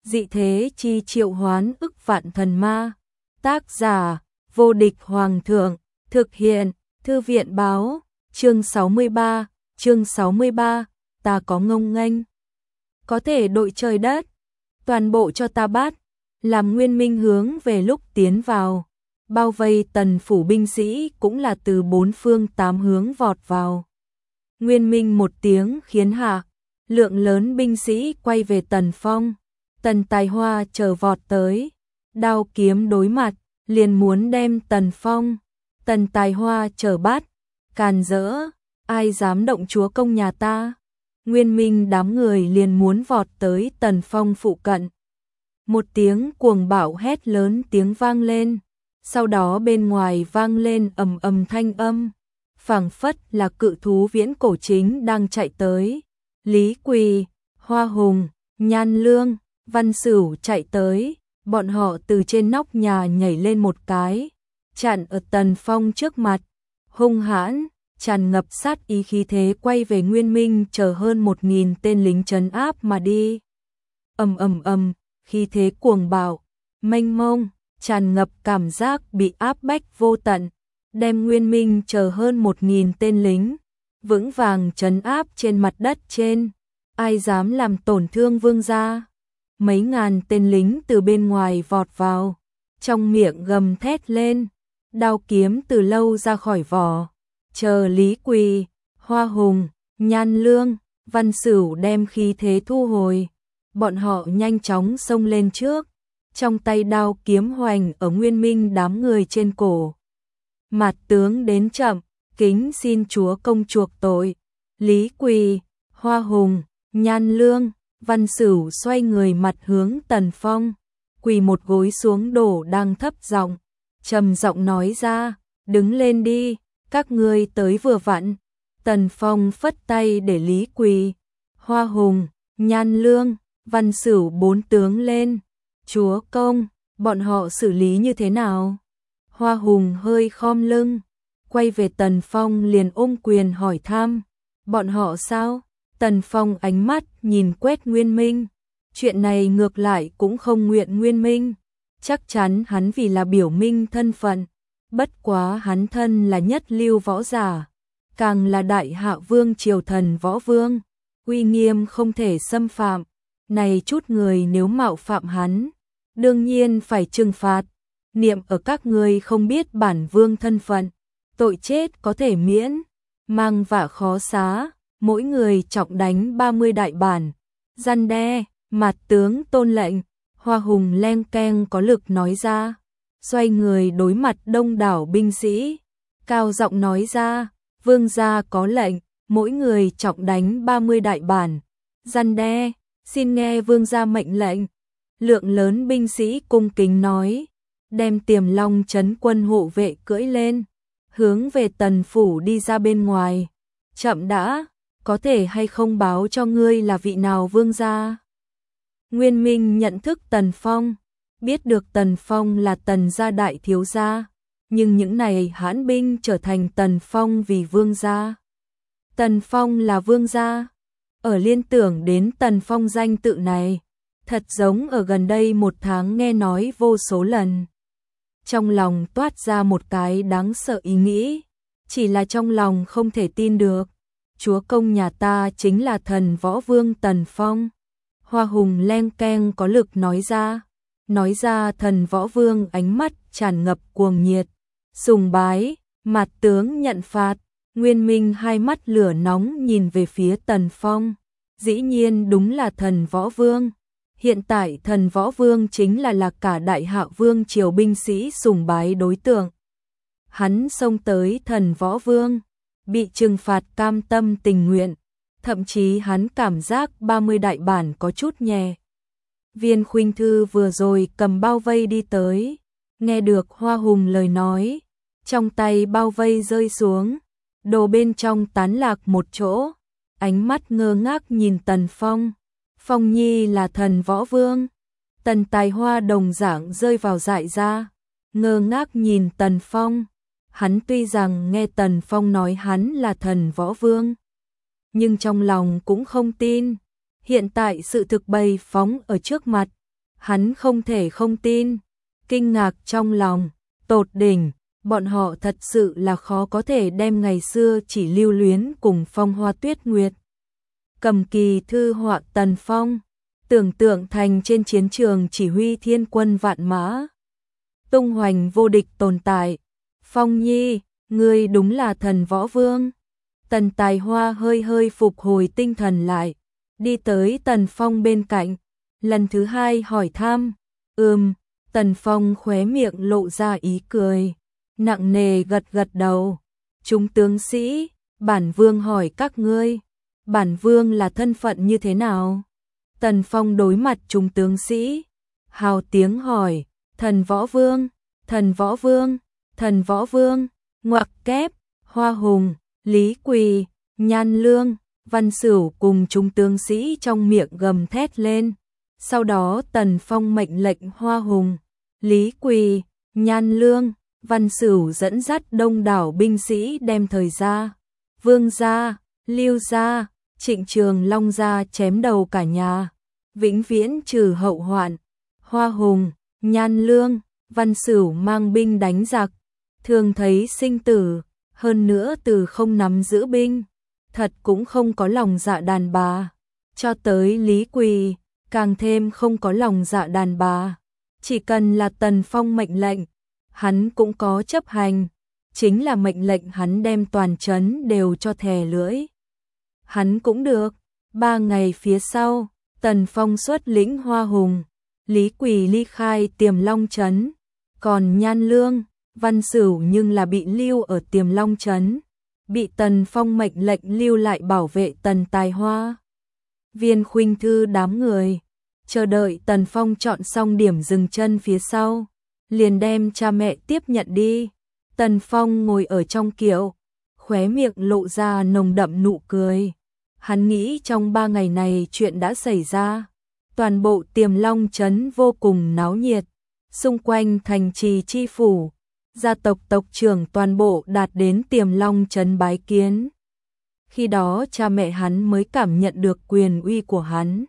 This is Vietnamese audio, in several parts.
Dị thế chi triệu hoán ức vạn thần ma. Tác giả, vô địch hoàng thượng. Thực hiện, thư viện báo. Chương 63, ta có ngông nghênh. Có thể đội trời đất. Toàn bộ cho ta bắt. Làm Nguyên Minh hướng về lúc tiến vào. Bao vây Tần phủ binh sĩ cũng là từ bốn phương tám hướng vọt vào. Nguyên Minh một tiếng khiến hạ. Lượng lớn binh sĩ quay về Tần Phong. Tần Tài Hoa chờ vọt tới. Đao kiếm đối mặt, liền muốn đem Tần Phong. Tần Tài Hoa chờ bắt. Càn rỡ, ai dám động chúa công nhà ta. Nguyên Minh đám người liền muốn vọt tới Tần Phong phụ cận. Một tiếng cuồng bạo hét lớn tiếng vang lên. Sau đó bên ngoài vang lên ầm ầm thanh âm. Phảng phất là cự thú viễn cổ chính đang chạy tới. Lý Quỳ, Hoa Hùng, Nhan Lương, Văn Sửu chạy tới. Bọn họ từ trên nóc nhà nhảy lên một cái. Chặn ở Tần Phong trước mặt. Hung hãn, tràn ngập sát ý khí thế quay về Nguyên Minh chờ hơn 1000 tên lính trấn áp mà đi. Ầm, khí thế cuồng bạo, mênh mông, tràn ngập cảm giác bị áp bách vô tận, đem Nguyên Minh chờ hơn 1000 tên lính vững vàng trấn áp trên mặt đất trên. Ai dám làm tổn thương vương gia? Mấy ngàn tên lính từ bên ngoài vọt vào, trong miệng gầm thét lên, đao kiếm từ lâu ra khỏi vỏ. Chờ Lý Quỳ, Hoa Hùng, Nhan Lương, Văn Sửu đem khí thế thu hồi, bọn họ nhanh chóng xông lên trước, trong tay đao kiếm hoành ở Nguyên Minh đám người trên cổ. Mặt tướng đến chậm, kính xin chúa công chuộc tội. Lý Quỳ, Hoa Hùng, Nhan Lương, Văn Sửu xoay người mặt hướng Tần Phong, quỳ một gối xuống đổ đang thấp giọng, trầm giọng nói ra, đứng lên đi, các ngươi tới vừa vặn. Tần Phong phất tay để Lý Quỳ, Hoa Hùng, Nhan Lương, Văn Sửu bốn tướng lên. Chúa công, bọn họ xử lý như thế nào? Hoa Hùng hơi khom lưng, quay về Tần Phong liền ôm quyền hỏi thăm. Bọn họ sao? Tần Phong ánh mắt nhìn quét Nguyên Minh. Chuyện này ngược lại cũng không nguyện Nguyên Minh. Chắc chắn hắn vì là biểu minh thân phận. Bất quá hắn thân là nhất lưu võ giả. Càng là đại hạ vương triều thần võ vương. Uy nghiêm không thể xâm phạm. Này chút người nếu mạo phạm hắn, đương nhiên phải trừng phạt. Niệm ở các ngươi không biết bản vương thân phận. Tội chết có thể miễn. Mang vạ khó xá. Mỗi người trọng đánh 30 đại bản. Răn đe, mặt tướng tôn lệnh. Hoa Hùng len keng có lực nói ra. Xoay người đối mặt đông đảo binh sĩ. Cao giọng nói ra, vương gia có lệnh. Mỗi người trọng đánh 30 đại bản. Răn đe, xin nghe vương gia mệnh lệnh. Lượng lớn binh sĩ cung kính nói. Đem Tiềm Long trấn quân hộ vệ cưỡi lên. Hướng về Tần phủ đi ra bên ngoài. Chậm đã. Có thể hay không báo cho ngươi là vị nào vương gia? Nguyên Minh nhận thức Tần Phong, biết được Tần Phong là Tần gia đại thiếu gia, nhưng những này hãn binh trở thành Tần Phong vì vương gia. Tần Phong là vương gia, ở liên tưởng đến Tần Phong danh tự này, thật giống ở gần đây 1 tháng nghe nói vô số lần. Trong lòng toát ra một cái đáng sợ ý nghĩ, chỉ là trong lòng không thể tin được. Chúa công nhà ta chính là thần võ vương Tần Phong. Hoa Hùng len keng có lực nói ra thần võ vương ánh mắt tràn ngập cuồng nhiệt, sùng bái, mặt tướng nhận phạt. Nguyên Minh hai mắt lửa nóng nhìn về phía Tần Phong, dĩ nhiên đúng là thần võ vương. Hiện tại thần võ vương chính là cả đại hạ vương triều binh sĩ sùng bái đối tượng. Hắn xông tới thần võ vương, bị trừng phạt cam tâm tình nguyện, thậm chí hắn cảm giác 30 đại bản có chút nhẹ. Viên Khuynh Thư vừa rồi cầm bao vây đi tới, nghe được Hoa Hùng lời nói, trong tay bao vây rơi xuống, đồ bên trong tán lạc một chỗ, ánh mắt ngơ ngác nhìn Tần Phong. Phong nhi là thần võ vương. Tần Tài Hoa đồng dạng rơi vào dại ra, ngơ ngác nhìn Tần Phong. Hắn tuy rằng nghe Tần Phong nói hắn là thần võ vương, nhưng trong lòng cũng không tin. Hiện tại sự thực bày phóng ở trước mặt, Hắn không thể không tin, kinh ngạc trong lòng, tột đỉnh, bọn họ thật sự là khó có thể đem ngày xưa chỉ lưu luyến cùng Phong Hoa Tuyết Nguyệt. Cầm kỳ thư họa Tần Phong, tưởng tượng thành trên chiến trường chỉ huy thiên quân vạn mã, tung hoành vô địch tồn tại. Phong Nhi, ngươi đúng là thần võ vương. Tần Tài Hoa hơi hơi phục hồi tinh thần lại, đi tới Tần Phong bên cạnh, lần thứ hai hỏi thăm. Tần Phong khóe miệng lộ ra ý cười, nặng nề gật gật đầu. Chúng tướng sĩ, bản vương hỏi các ngươi, bản vương là thân phận như thế nào? Tần Phong đối mặt chúng tướng sĩ, hào tiếng hỏi, thần võ vương, thần võ vương, thần võ vương, ngoặc kép, Hoa Hùng, Lý Quỳ, Nhan Lương, Văn Sửu cùng chúng tướng sĩ trong miệng gầm thét lên. Sau đó Tần Phong mệnh lệnh Hoa Hùng, Lý Quỳ, Nhan Lương, Văn Sửu dẫn dắt đông đảo binh sĩ đem Thời gia, Vương gia, Lưu gia, Trịnh Trường Long gia chém đầu cả nhà, vĩnh viễn trừ hậu hoạn. Hoa Hùng, Nhan Lương, Văn Sửu mang binh đánh giặc, thường thấy sinh tử, hơn nữa từ không nắm giữ binh, thật cũng không có lòng dạ đàn bà. Cho tới Lý Quỳ, càng thêm không có lòng dạ đàn bà. Chỉ cần là Tần Phong mệnh lệnh, hắn cũng có chấp hành, chính là mệnh lệnh hắn đem toàn trấn đều cho thè lưỡi. Hắn cũng được. 3 ngày phía sau, Tần Phong xuất lĩnh Hoa Hùng, Lý Quỳ ly khai Tiềm Long trấn, còn Nhan Lương, Văn Sửu nhưng là bị lưu ở Tiềm Long trấn, bị Tần Phong mệnh lệnh lưu lại bảo vệ Tần Tài Hoa. Viên Khuynh Thư đám người chờ đợi Tần Phong chọn xong điểm dừng chân phía sau, liền đem cha mẹ tiếp nhận đi. Tần Phong ngồi ở trong kiệu, khóe miệng lộ ra nồng đậm nụ cười. Hắn nghĩ trong 3 ngày này chuyện đã xảy ra, toàn bộ Tiềm Long trấn vô cùng náo nhiệt, xung quanh thành trì chi phủ, gia tộc tộc trưởng toàn bộ đạt đến Tiềm Long trấn bái kiến. Khi đó cha mẹ hắn mới cảm nhận được quyền uy của hắn,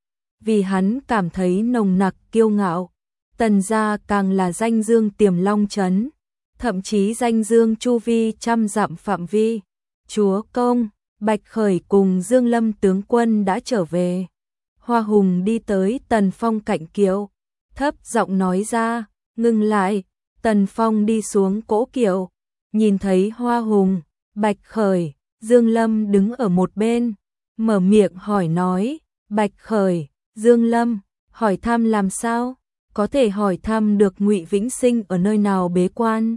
vì hắn cảm thấy nồng nặc kiêu ngạo. Tần gia càng là danh dương Tiềm Long trấn, thậm chí danh dương chu vi trăm dặm phạm vi. Chúa công, Bạch Khởi cùng Dương Lâm tướng quân đã trở về. Hoa Hùng đi tới Tần Phong cạnh kiệu, thấp giọng nói ra. Ngừng lại. Tần Phong đi xuống cỗ kiệu, nhìn thấy Hoa Hùng, Bạch Khởi, Dương Lâm đứng ở một bên, mở miệng hỏi nói. Bạch Khởi, Dương Lâm, hỏi thăm làm sao? Có thể hỏi thăm được Ngụy Vĩnh Sinh ở nơi nào bế quan?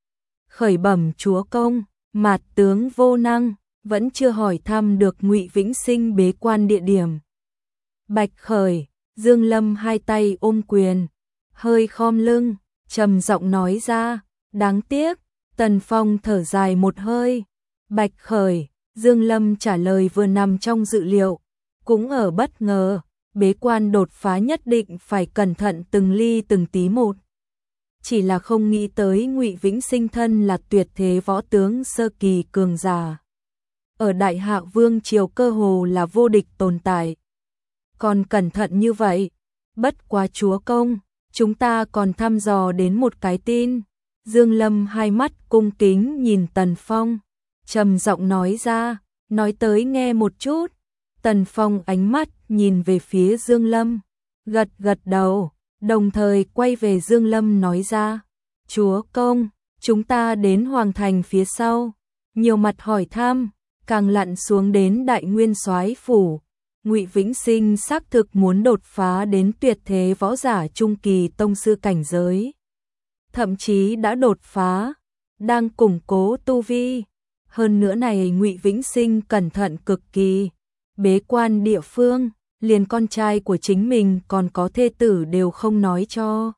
Khởi bẩm chúa công, Mạt tướng vô năng, vẫn chưa hỏi thăm được Ngụy Vĩnh Sinh bế quan địa điểm. Bạch Khởi, Dương Lâm hai tay ôm quyền, hơi khom lưng, trầm giọng nói ra. Đáng tiếc. Tần Phong thở dài một hơi. Bạch Khởi, Dương Lâm trả lời vừa nằm trong dự liệu, cũng ở bất ngờ. Bế quan đột phá nhất định phải cẩn thận từng ly từng tí một. Chỉ là không nghĩ tới Ngụy Vĩnh Sinh thân là tuyệt thế võ tướng sơ kỳ cường giả, ở Đại Hạ Vương triều cơ hồ là vô địch tồn tại. Còn cẩn thận như vậy, bất quá chúa công, chúng ta còn thăm dò đến một cái tin. Dương Lâm hai mắt cung kính nhìn Tần Phong, trầm giọng nói ra. Nói tới nghe một chút. Tần Phong ánh mắt nhìn về phía Dương Lâm, gật gật đầu, đồng thời quay về Dương Lâm nói ra. Chúa công, chúng ta đến Hoàng thành phía sau, nhiều mặt hỏi thăm, càng lặn xuống đến Đại Nguyên Soái phủ. Ngụy Vĩnh Sinh xác thực muốn đột phá đến tuyệt thế võ giả trung kỳ tông sư cảnh giới, thậm chí đã đột phá, đang củng cố tu vi. Hơn nữa này Ngụy Vĩnh Sinh cẩn thận cực kỳ, bế quan địa phương, liền con trai của chính mình còn có thê tử đều không nói cho.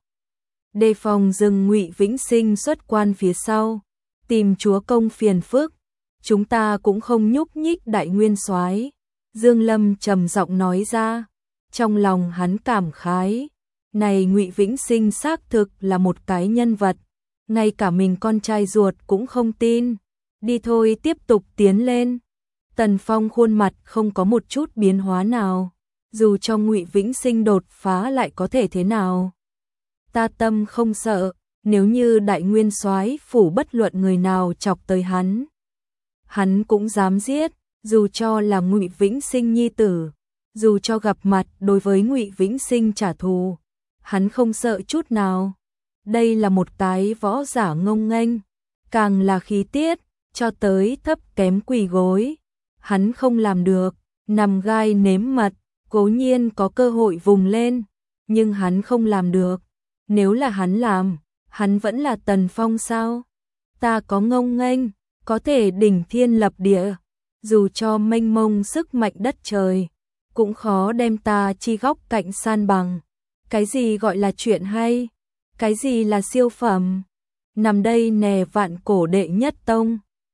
Đề phòng dừng Ngụy Vĩnh Sinh xuất quan phía sau, tìm chúa công phiền phức, chúng ta cũng không nhúc nhích Đại Nguyên Soái. Dương Lâm trầm giọng nói ra, trong lòng hắn cảm khái, này Ngụy Vĩnh Sinh xác thực là một cái nhân vật, ngay cả mình con trai ruột cũng không tin. Đi thôi, tiếp tục tiến lên. Tần Phong khuôn mặt không có một chút biến hóa nào, dù cho Ngụy Vĩnh Sinh đột phá lại có thể thế nào? Ta tâm không sợ, nếu như Đại Nguyên Soái phủ bất luận người nào chọc tới hắn cũng dám giết, dù cho là Ngụy Vĩnh Sinh nhi tử, dù cho gặp mặt đối với Ngụy Vĩnh Sinh trả thù, hắn không sợ chút nào. Đây là một cái võ giả ngông nghênh, càng là khí tiết, cho tới thấp kém quỳ gối, hắn không làm được, nằm gai nếm mật, cố nhiên có cơ hội vùng lên, nhưng hắn không làm được. Nếu là hắn làm, hắn vẫn là Tần Phong sao? Ta có ngông nghênh, có thể đỉnh thiên lập địa, dù cho mênh mông sức mạnh đất trời, cũng khó đem ta chi góc cạnh san bằng. Cái gì gọi là chuyện hay? Cái gì là siêu phẩm? Nằm đây nè vạn cổ đệ nhất tông.